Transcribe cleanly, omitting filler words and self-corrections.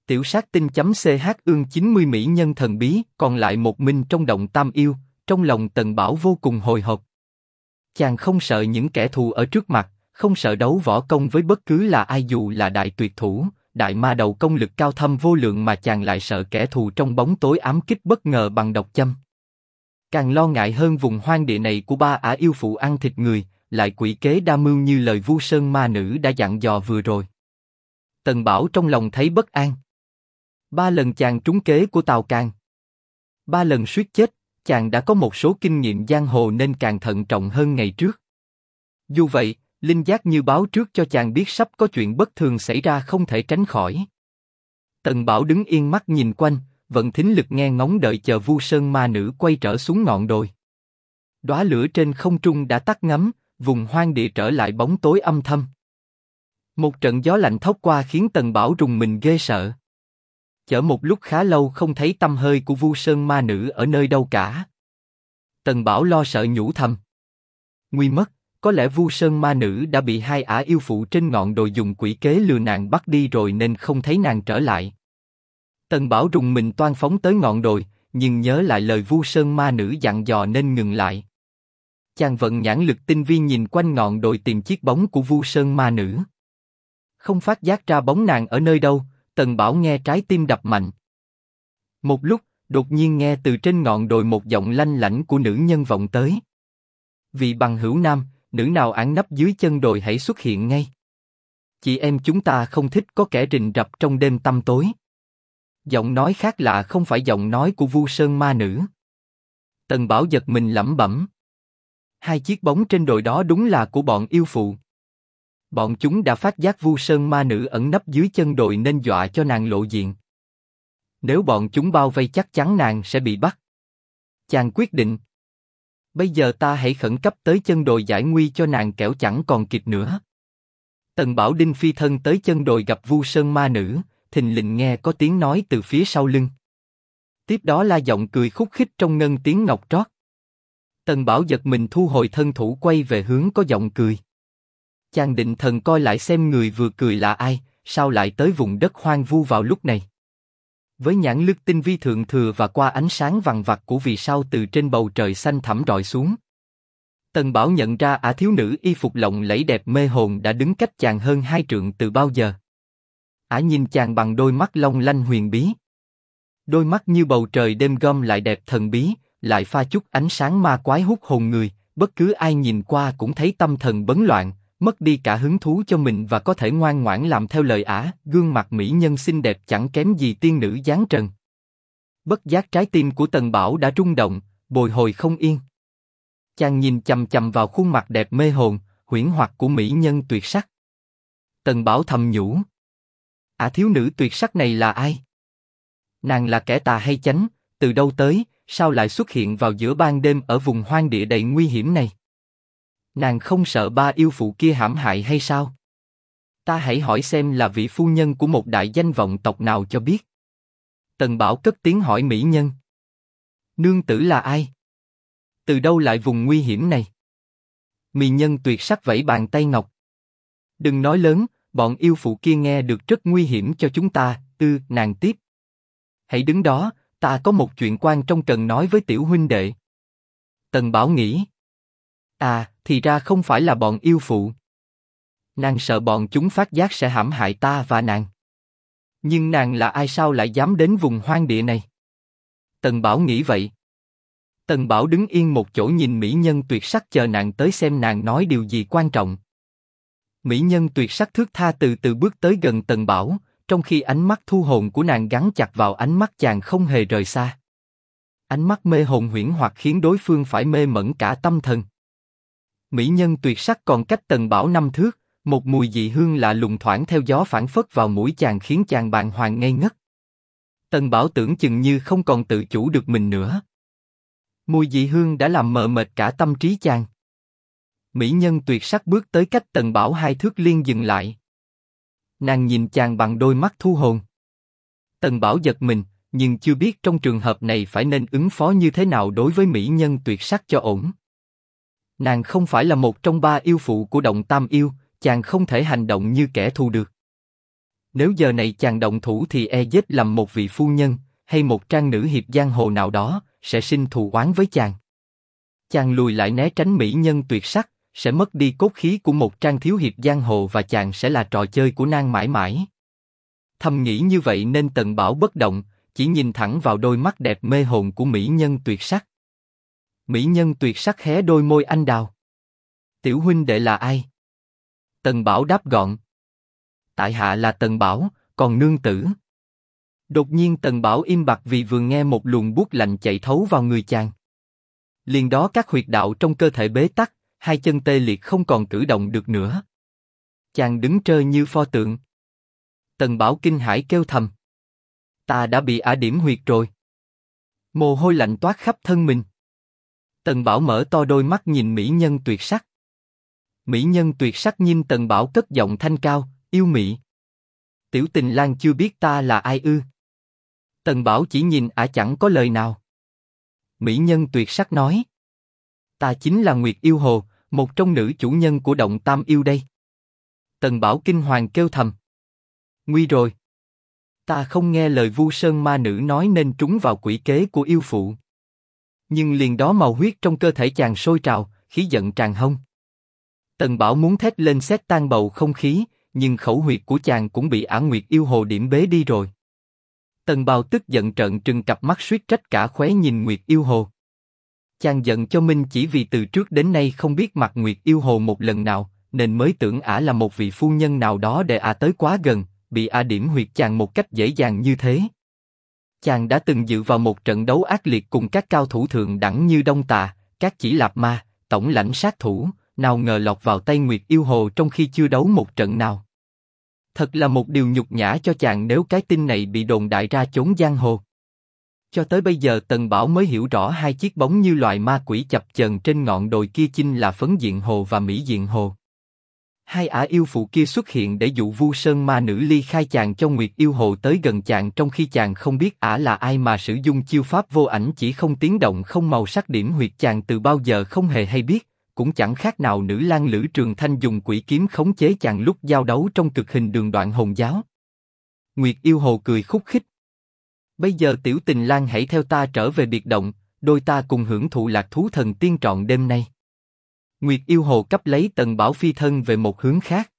Tiểu sát tinh.ch ương 90 mỹ nhân thần bí, còn lại một mình trong động tam yêu, trong lòng Tần Bảo vô cùng hồi hộp. Chàng không sợ những kẻ thù ở trước mặt, không sợ đấu võ công với bất cứ là ai dù là đại tuyệt thủ, đại ma đầu công lực cao thâm vô lượng, mà chàng lại sợ kẻ thù trong bóng tối ám kích bất ngờ bằng độc châm. Càng lo ngại hơn vùng hoang địa này của ba ả yêu phụ ăn thịt người, lại quỷ kế đa mưu như lời Vu Sơn ma nữ đã dặn dò vừa rồi. Tần Bảo trong lòng thấy bất an. 3 lần chàng trúng kế của Tào Càn, 3 lần suýt chết, chàng đã có một số kinh nghiệm giang hồ nên càng thận trọng hơn ngày trước. Dù vậy, linh giác như báo trước cho chàng biết sắp có chuyện bất thường xảy ra không thể tránh khỏi. Tần Bảo đứng yên mắt nhìn quanh, vận thính lực nghe ngóng đợi chờ Vu Sơn ma nữ quay trở xuống ngọn đồi. Đóa lửa trên không trung đã tắt ngấm, vùng hoang địa trở lại bóng tối âm thầm. Một trận gió lạnh thốc qua khiến Tần Bảo rùng mình ghê sợ. Chở một lúc khá lâu không thấy tăm hơi của Vu Sơn ma nữ ở nơi đâu cả. Tần Bảo lo sợ nhủ thầm. Nguy mất, có lẽ Vu Sơn ma nữ đã bị 2 ả yêu phụ trên ngọn đồi dùng quỷ kế lừa nàng bắt đi rồi nên không thấy nàng trở lại. Tần Bảo rùng mình toan phóng tới ngọn đồi, nhưng nhớ lại lời Vu Sơn ma nữ dặn dò nên ngừng lại. Chàng vận nhãn lực tinh vi nhìn quanh ngọn đồi tìm chiếc bóng của Vu Sơn ma nữ. Không phát giác ra bóng nàng ở nơi đâu, Tần Bảo nghe trái tim đập mạnh. Một lúc, đột nhiên nghe từ trên ngọn đồi một giọng lanh lảnh của nữ nhân vọng tới. Vị bằng hữu nam, nữ nào ẩn nấp dưới chân đồi hãy xuất hiện ngay. Chị em chúng ta không thích có kẻ rình rập trong đêm tăm tối. Giọng nói khác lạ không phải giọng nói của Vu Sơn ma nữ. Tần Bảo giật mình lẩm bẩm. 2 chiếc bóng trên đồi đó đúng là của bọn yêu phụ. Bọn chúng đã phát giác Vu Sơn ma nữ ẩn nấp dưới chân đồi nên dọa cho nàng lộ diện. Nếu bọn chúng bao vây chắc chắn nàng sẽ bị bắt. Chàng quyết định. Bây giờ ta hãy khẩn cấp tới chân đồi giải nguy cho nàng kẻo chẳng còn kịp nữa. Tần Bảo đinh phi thân tới chân đồi gặp Vu Sơn ma nữ, thình lình nghe có tiếng nói từ phía sau lưng. Tiếp đó là giọng cười khúc khích trong ngân tiếng ngọc trót. Tần Bảo giật mình thu hồi thân thủ quay về hướng có giọng cười. Chàng định thần coi lại xem người vừa cười là ai, sao lại tới vùng đất hoang vu vào lúc này. Với nhãn lực tinh vi thượng thừa và qua ánh sáng vằng vặc của vì sao từ trên bầu trời xanh thẳm rọi xuống, Tần Bảo nhận ra ả thiếu nữ y phục lộng lẫy đẹp mê hồn đã đứng cách chàng hơn 2 trượng từ bao giờ. Ả nhìn chàng bằng đôi mắt long lanh huyền bí. Đôi mắt như bầu trời đêm gom lại đẹp thần bí, lại pha chút ánh sáng ma quái hút hồn người, bất cứ ai nhìn qua cũng thấy tâm thần bấn loạn, mất đi cả hứng thú cho mình và có thể ngoan ngoãn làm theo lời ả. Gương mặt mỹ nhân xinh đẹp chẳng kém gì tiên nữ dáng trần. Bất giác trái tim của Tần Bảo đã rung động, bồi hồi không yên. Chàng nhìn chằm chằm vào khuôn mặt đẹp mê hồn, huyễn hoặc của mỹ nhân tuyệt sắc. Tần Bảo thầm nhủ. Ả thiếu nữ tuyệt sắc này là ai? Nàng là kẻ tà hay chánh, từ đâu tới, sao lại xuất hiện vào giữa ban đêm ở vùng hoang địa đầy nguy hiểm này? Nàng không sợ 3 yêu phụ kia hãm hại hay sao? Ta hãy hỏi xem là vị phu nhân của một đại danh vọng tộc nào cho biết. Tần Bảo cất tiếng hỏi mỹ nhân. Nương tử là ai? Từ đâu lại vùng nguy hiểm này? Mỹ nhân tuyệt sắc vẫy bàn tay ngọc. Đừng nói lớn, bọn yêu phụ kia nghe được rất nguy hiểm cho chúng ta. Nàng tiếp. Hãy đứng đó, ta có một chuyện quan trọng cần nói với tiểu huynh đệ. Tần Bảo nghĩ. À, thì ra không phải là bọn yêu phụ. Nàng sợ bọn chúng phát giác sẽ hãm hại ta và nàng. Nhưng nàng là ai sao lại dám đến vùng hoang địa này? Tần Bảo nghĩ vậy. Tần Bảo đứng yên một chỗ nhìn mỹ nhân tuyệt sắc chờ nàng tới xem nàng nói điều gì quan trọng. Mỹ nhân tuyệt sắc thướt tha từ từ bước tới gần Tần Bảo, trong khi ánh mắt thu hồn của nàng gắn chặt vào ánh mắt chàng không hề rời xa. Ánh mắt mê hồn huyễn hoặc khiến đối phương phải mê mẩn cả tâm thần. Mỹ nhân tuyệt sắc còn cách Tần Bảo 5 thước, một mùi dị hương lạ lùng thoảng theo gió phảng phất vào mũi chàng khiến chàng bàng hoàng ngây ngất. Tần Bảo tưởng chừng như không còn tự chủ được mình nữa. Mùi dị hương đã làm mờ mệt cả tâm trí chàng. Mỹ nhân tuyệt sắc bước tới cách Tần Bảo 2 thước liên dừng lại. Nàng nhìn chàng bằng đôi mắt thu hồn. Tần Bảo giật mình, nhưng chưa biết trong trường hợp này phải nên ứng phó như thế nào đối với mỹ nhân tuyệt sắc cho ổn. Nàng không phải là một trong 3 yêu phụ của động tam yêu, chàng không thể hành động như kẻ thù được. Nếu giờ này chàng động thủ thì e giết lầm một vị phu nhân, hay một trang nữ hiệp giang hồ nào đó, sẽ sinh thù oán với chàng. Chàng lùi lại né tránh mỹ nhân tuyệt sắc, sẽ mất đi cốt khí của một trang thiếu hiệp giang hồ và chàng sẽ là trò chơi của nàng mãi mãi. Thầm nghĩ như vậy nên Tần Bảo bất động, chỉ nhìn thẳng vào đôi mắt đẹp mê hồn của mỹ nhân tuyệt sắc. Mỹ nhân tuyệt sắc hé đôi môi anh đào. Tiểu huynh đệ là ai? Tần Bảo đáp gọn. Tại hạ là Tần Bảo, còn nương tử. Đột nhiên Tần Bảo im bặt vì vừa nghe một luồng buốt lạnh chạy thấu vào người chàng. Liền đó các huyệt đạo trong cơ thể bế tắc, hai chân tê liệt không còn cử động được nữa. Chàng đứng trơ như pho tượng. Tần Bảo kinh hãi kêu thầm. Ta đã bị ả điểm huyệt rồi. Mồ hôi lạnh toát khắp thân mình. Tần Bảo mở to đôi mắt nhìn mỹ nhân tuyệt sắc. Mỹ nhân tuyệt sắc nhìn Tần Bảo cất giọng thanh cao, yêu mị. Tiểu Tình Lang chưa biết ta là ai ư? Tần Bảo chỉ nhìn ả chẳng có lời nào. Mỹ nhân tuyệt sắc nói. Ta chính là Nguyệt Yêu Hồ, một trong nữ chủ nhân của động Tam Yêu đây. Tần Bảo kinh hoàng kêu thầm. Nguy rồi. Ta không nghe lời Vu Sơn ma nữ nói nên trúng vào quỷ kế của yêu phụ. Nhưng liền đó màu huyết trong cơ thể chàng sôi trào, khí giận tràn hông. Tần Bảo muốn thét lên xé tan bầu không khí, nhưng khẩu huyệt của chàng cũng bị ả Nguyệt Yêu Hồ điểm bế đi rồi. Tần Bảo tức giận trợn trừng cặp mắt suýt trách cả khóe nhìn Nguyệt Yêu Hồ. Chàng giận cho Minh chỉ vì từ trước đến nay không biết mặt Nguyệt Yêu Hồ một lần nào, nên mới tưởng ả là một vị phu nhân nào đó để ả tới quá gần, bị ả điểm huyệt chàng một cách dễ dàng như thế. Chàng đã từng dự vào một trận đấu ác liệt cùng các cao thủ thượng đẳng như Đông Tà, Các Chỉ Lạp Ma, tổng lãnh sát thủ, nào ngờ lọt vào tay Nguyệt Yêu Hồ trong khi chưa đấu một trận nào. Thật là một điều nhục nhã cho chàng nếu cái tin này bị đồn đại ra chốn giang hồ. Cho tới bây giờ Tần Bảo mới hiểu rõ hai chiếc bóng như loài ma quỷ chập chờn trên ngọn đồi kia chính là Phấn Diện Hồ và Mỹ Diện Hồ. Hai ả yêu phụ kia xuất hiện để dụ Vu Sơn ma nữ ly khai chàng cho Nguyệt Yêu Hồ tới gần chàng trong khi chàng không biết ả là ai mà sử dụng chiêu pháp vô ảnh chỉ không tiếng động không màu sắc điểm huyệt chàng từ bao giờ không hề hay biết, cũng chẳng khác nào nữ lang Lữ Trường Thanh dùng quỷ kiếm khống chế chàng lúc giao đấu trong cực hình đường Đoạn Hồn Giáo. Nguyệt Yêu Hồ cười khúc khích. Bây giờ Tiểu Tình Lang hãy theo ta trở về biệt động, đôi ta cùng hưởng thụ lạc thú thần tiên trọn đêm nay. Nguyệt Yêu Hồ cấp lấy Tần Bảo phi thân về một hướng khác.